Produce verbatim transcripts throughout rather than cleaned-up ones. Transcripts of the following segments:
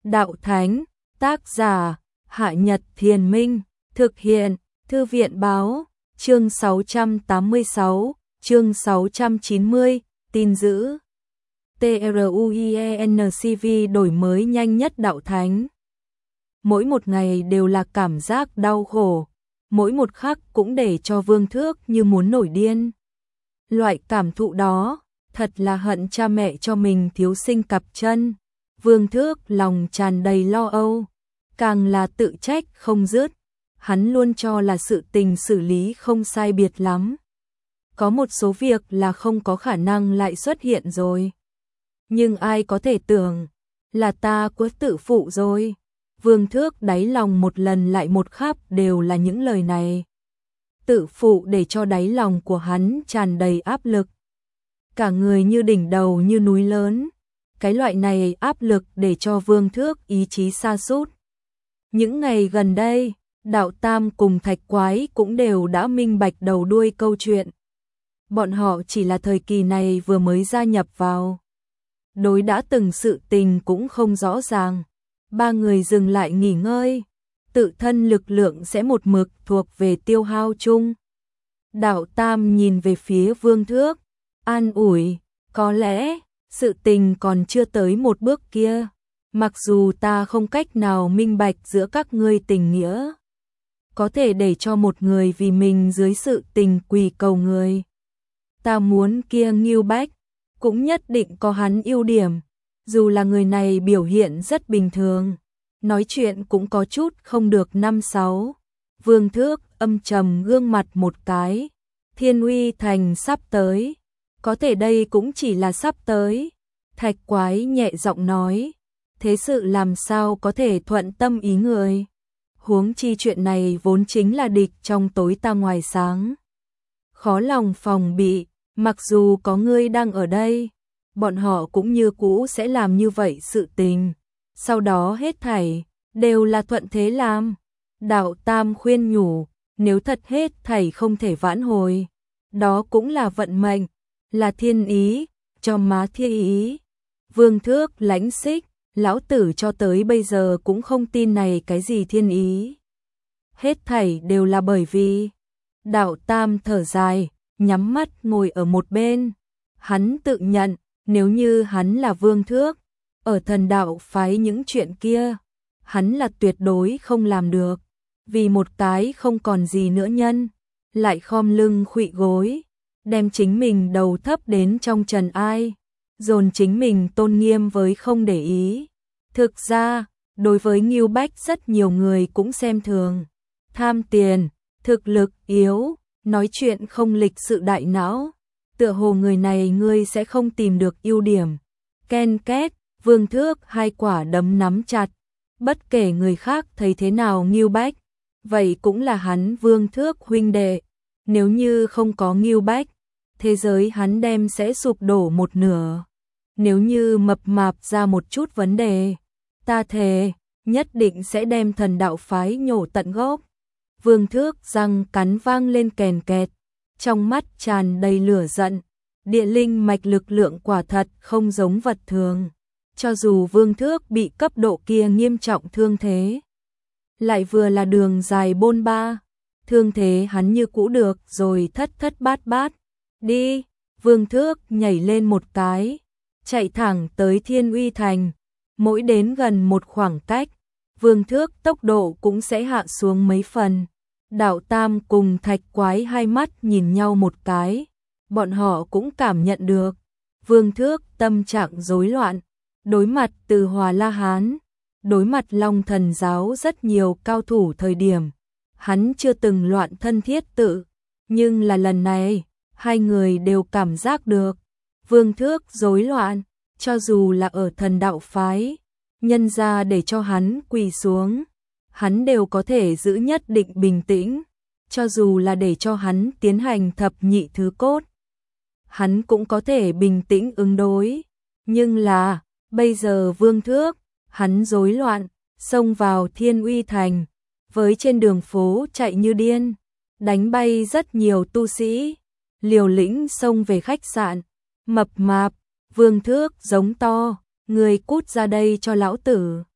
Đạo Thánh, tác giả, Hạ Nhật Thiền Minh, thực hiện, Thư viện Báo, chương sáu trăm tám mươi sáu, chương sáu trăm chín mươi, tin dữ. TRUIENCV đổi mới nhanh nhất Đạo Thánh. Mỗi một ngày đều là cảm giác đau khổ, mỗi một khắc cũng để cho Vương Thước như muốn nổi điên. Loại cảm thụ đó, thật là hận cha mẹ cho mình thiếu sinh cặp chân. Vương Thước lòng tràn đầy lo âu, càng là tự trách không dứt. Hắn luôn cho là sự tình xử lý không sai biệt lắm. Có một số việc là không có khả năng lại xuất hiện rồi. Nhưng ai có thể tưởng là ta có tự phụ rồi. Vương Thước đáy lòng một lần lại một khắp đều là những lời này. Tự phụ để cho đáy lòng của hắn tràn đầy áp lực. Cả người như đỉnh đầu như núi lớn. Cái loại này áp lực để cho Vương Thước ý chí sa sút. Những ngày gần đây, Đạo Tam cùng Thạch Quái cũng đều đã minh bạch đầu đuôi câu chuyện. Bọn họ chỉ là thời kỳ này vừa mới gia nhập vào. Đối đã từng sự tình cũng không rõ ràng. Ba người dừng lại nghỉ ngơi. Tự thân lực lượng sẽ một mực thuộc về tiêu hao chung. Đạo Tam nhìn về phía Vương Thước, an ủi, có lẽ sự tình còn chưa tới một bước kia. Mặc dù ta không cách nào minh bạch giữa các ngươi tình nghĩa, có thể để cho một người vì mình dưới sự tình quỳ cầu người. Ta muốn kia Ngưu Bách, cũng nhất định có hắn ưu điểm. Dù là người này biểu hiện rất bình thường, nói chuyện cũng có chút không được năm sáu. Vương Thước âm trầm gương mặt một cái. Thiên Uy Thành sắp tới. Có thể đây cũng chỉ là sắp tới. Thạch Quái nhẹ giọng nói. Thế sự làm sao có thể thuận tâm ý người. Huống chi chuyện này vốn chính là địch trong tối ta ngoài sáng. Khó lòng phòng bị, mặc dù có ngươi đang ở đây, bọn họ cũng như cũ sẽ làm như vậy sự tình. Sau đó hết thảy, đều là thuận thế làm. Đạo Tam khuyên nhủ, nếu thật hết thảy không thể vãn hồi, đó cũng là vận mệnh, là thiên ý, cho má thiên ý. Vương Thước lãnh xích, lão tử cho tới bây giờ cũng không tin này cái gì thiên ý. Hết thảy đều là bởi vì. Đạo Tam thở dài, nhắm mắt ngồi ở một bên. Hắn tự nhận, nếu như hắn là Vương Thước, ở thần đạo phái những chuyện kia, hắn là tuyệt đối không làm được. Vì một cái không còn gì nữa nhân, lại khom lưng khuỵu gối, đem chính mình đầu thấp đến trong trần ai, dồn chính mình tôn nghiêm với không để ý. Thực ra, đối với Ngưu Bách rất nhiều người cũng xem thường. Tham tiền, thực lực yếu, nói chuyện không lịch sự đại não. Tựa hồ người này ngươi sẽ không tìm được ưu điểm. Ken két, Vương Thước hai quả đấm nắm chặt. Bất kể người khác thấy thế nào Ngưu Bách, vậy cũng là hắn Vương Thước huynh đệ. Nếu như không có Ngưu Bách, thế giới hắn đem sẽ sụp đổ một nửa. Nếu như mập mạp ra một chút vấn đề, ta thề, nhất định sẽ đem thần đạo phái nhổ tận gốc. Vương Thước răng cắn vang lên kèn kẹt, trong mắt tràn đầy lửa giận. Địa linh mạch lực lượng quả thật không giống vật thường. Cho dù Vương Thước bị cấp độ kia nghiêm trọng thương thế, lại vừa là đường dài bôn ba, thương thế hắn như cũ được rồi thất thất bát bát. Đi, Vương Thước nhảy lên một cái, chạy thẳng tới Thiên Uy Thành. Mỗi đến gần một khoảng cách, Vương Thước tốc độ cũng sẽ hạ xuống mấy phần. Đạo Tam cùng Thạch Quái hai mắt nhìn nhau một cái, bọn họ cũng cảm nhận được Vương Thước tâm trạng rối loạn. Đối mặt Từ Hòa La Hán, đối mặt Long Thần giáo rất nhiều cao thủ thời điểm, hắn chưa từng loạn thân thiết tự, nhưng là lần này, hai người đều cảm giác được Vương Thước rối loạn. Cho dù là ở thần đạo phái, nhân ra để cho hắn quỳ xuống, hắn đều có thể giữ nhất định bình tĩnh. Cho dù là để cho hắn tiến hành thập nhị thứ cốt, hắn cũng có thể bình tĩnh ứng đối. Nhưng là, bây giờ Vương Thước, hắn rối loạn, xông vào Thiên Uy Thành, với trên đường phố chạy như điên, đánh bay rất nhiều tu sĩ, liều lĩnh xông về khách sạn. Mập mạp, Vương Thước giống to, người cút ra đây cho lão tử.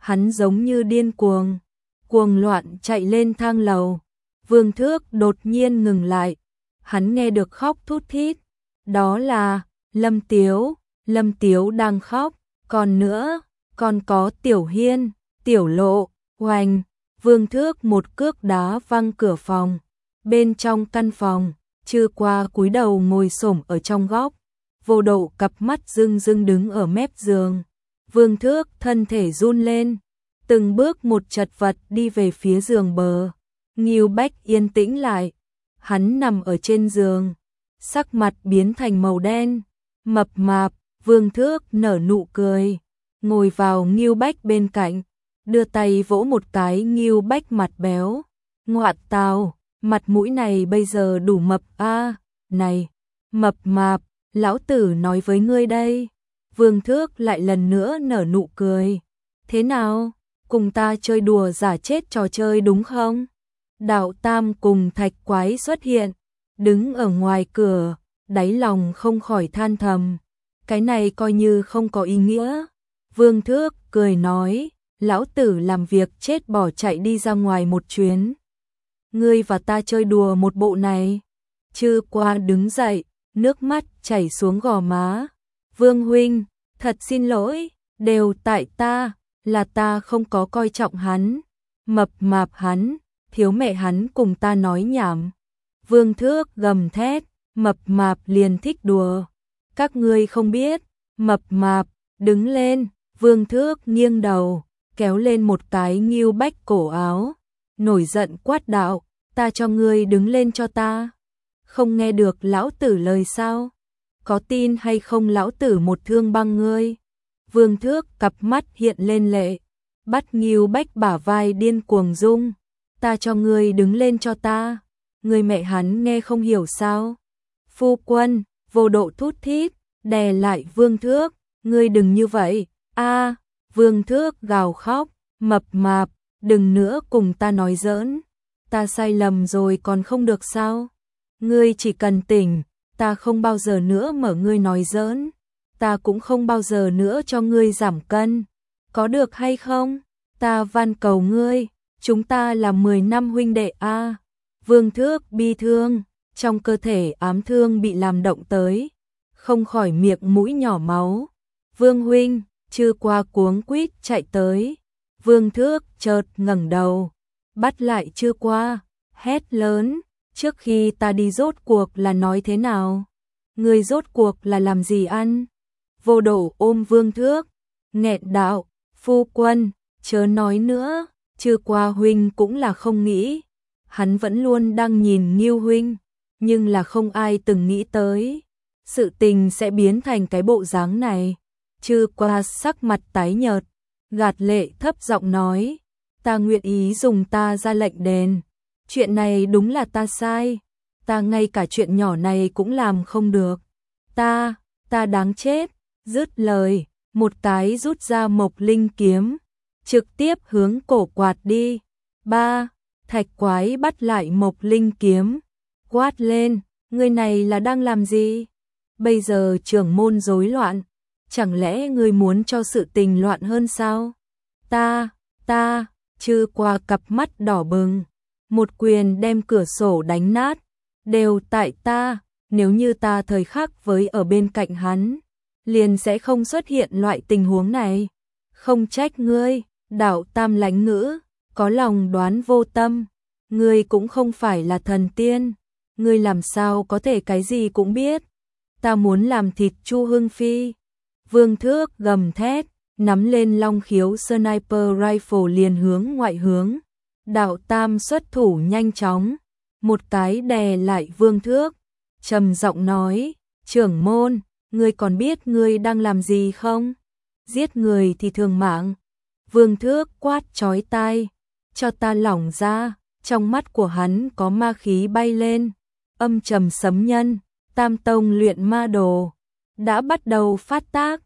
hắn giống như điên cuồng, cuồng loạn chạy lên thang lầu. Vương Thước đột nhiên ngừng lại, hắn nghe được khóc thút thít, đó là Lâm Tiếu, Lâm Tiếu đang khóc, còn nữa, còn có Tiểu Hiên, Tiểu Lộ, oành, Vương Thước một cước đá văng cửa phòng. Bên trong căn phòng, Trư Qua cúi đầu ngồi xổm ở trong góc, Vô Độ cặp mắt rưng rưng đứng ở mép giường. Vương Thước thân thể run lên, từng bước một chật vật đi về phía giường bờ. Ngưu Bách yên tĩnh lại, hắn nằm ở trên giường, sắc mặt biến thành màu đen, mập mạp. Vương Thước nở nụ cười, ngồi vào Ngưu Bách bên cạnh, đưa tay vỗ một cái Ngưu Bách mặt béo. Ngoạn tào, mặt mũi này bây giờ đủ mập a, à, này, mập mạp, lão tử nói với ngươi đây. Vương Thước lại lần nữa nở nụ cười. Thế nào, cùng ta chơi đùa giả chết trò chơi đúng không? Đạo Tam cùng Thạch Quái xuất hiện, đứng ở ngoài cửa, đáy lòng không khỏi than thầm. Cái này coi như không có ý nghĩa. Vương Thước cười nói, lão tử làm việc chết bỏ chạy đi ra ngoài một chuyến. Ngươi và ta chơi đùa một bộ này. Trư Qua đứng dậy, nước mắt chảy xuống gò má. Vương huynh, thật xin lỗi, đều tại ta, là ta không có coi trọng hắn. Mập mạp hắn, thiếu mẹ hắn cùng ta nói nhảm. Vương Thước gầm thét, mập mạp liền thích đùa. Các ngươi không biết, mập mạp, đứng lên. Vương Thước nghiêng đầu, kéo lên một cái Ngưu Bách cổ áo, nổi giận quát đạo, ta cho ngươi đứng lên cho ta. Không nghe được lão tử lời sao? Có tin hay không lão tử một thương băng ngươi? Vương Thước cặp mắt hiện lên lệ, bắt Ngưu Bách bả vai điên cuồng rung. Ta cho ngươi đứng lên cho ta. Người mẹ hắn nghe không hiểu sao? Phu quân, Vô Độ thút thít, đè lại Vương Thước, ngươi đừng như vậy. A, Vương Thước gào khóc, mập mạp, đừng nữa cùng ta nói giỡn. Ta sai lầm rồi còn không được sao? Ngươi chỉ cần tỉnh, ta không bao giờ nữa mở ngươi nói giỡn. Ta cũng không bao giờ nữa cho ngươi giảm cân. Có được hay không? Ta van cầu ngươi, chúng ta là mười năm huynh đệ a. Vương Thước bi thương, trong cơ thể ám thương bị làm động tới, không khỏi miệng mũi nhỏ máu. Vương huynh, Trư Qua cuống quýt chạy tới. Vương Thước chợt ngẩng đầu, bắt lại Trư Qua, hét lớn, trước khi ta đi rốt cuộc là nói thế nào? Ngươi rốt cuộc là làm gì ăn? Vô Độ ôm Vương Thước, nghẹn đạo, phu quân, chớ nói nữa. Trư Qua huynh cũng là không nghĩ, hắn vẫn luôn đang nhìn Ngưu huynh, nhưng là không ai từng nghĩ tới sự tình sẽ biến thành cái bộ dáng này. Trư Qua sắc mặt tái nhợt, gạt lệ thấp giọng nói, ta nguyện ý dùng ta ra lệnh đền. Chuyện này đúng là ta sai, ta ngay cả chuyện nhỏ này cũng làm không được. Ta, ta đáng chết. Dứt lời, một cái rút ra Mộc Linh kiếm, trực tiếp hướng cổ quạt đi. Ba, Thạch Quái bắt lại Mộc Linh kiếm, quát lên, ngươi này là đang làm gì? Bây giờ trưởng môn rối loạn, chẳng lẽ ngươi muốn cho sự tình loạn hơn sao? Ta, ta, Trư Qua cặp mắt đỏ bừng, một quyền đem cửa sổ đánh nát, đều tại ta, nếu như ta thời khắc với ở bên cạnh hắn, liền sẽ không xuất hiện loại tình huống này. Không trách ngươi, Đạo Tam lánh ngữ, có lòng đoán vô tâm, ngươi cũng không phải là thần tiên, ngươi làm sao có thể cái gì cũng biết. Ta muốn làm thịt Chu Hưng Phi. Vương Thước gầm thét, nắm lên long khiếu sniper rifle liền hướng ngoại hướng. Đạo Tam xuất thủ nhanh chóng, một cái đè lại Vương Thước, trầm giọng nói, trưởng môn, ngươi còn biết ngươi đang làm gì không? Giết người thì thường mạng. Vương Thước quát chói tai, cho ta lỏng ra. Trong mắt của hắn có ma khí bay lên, âm trầm sấm nhân, Tam tông luyện ma đồ đã bắt đầu phát tác.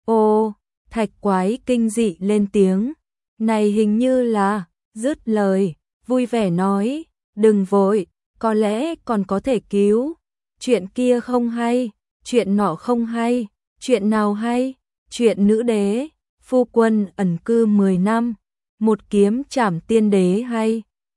Ô, Thạch Quái kinh dị lên tiếng, này hình như là, dứt lời, vui vẻ nói, đừng vội, có lẽ còn có thể cứu. Chuyện kia không hay, chuyện nọ không hay, chuyện nào hay? Chuyện nữ đế, phu quân ẩn cư mười năm, một kiếm chảm tiên đế hay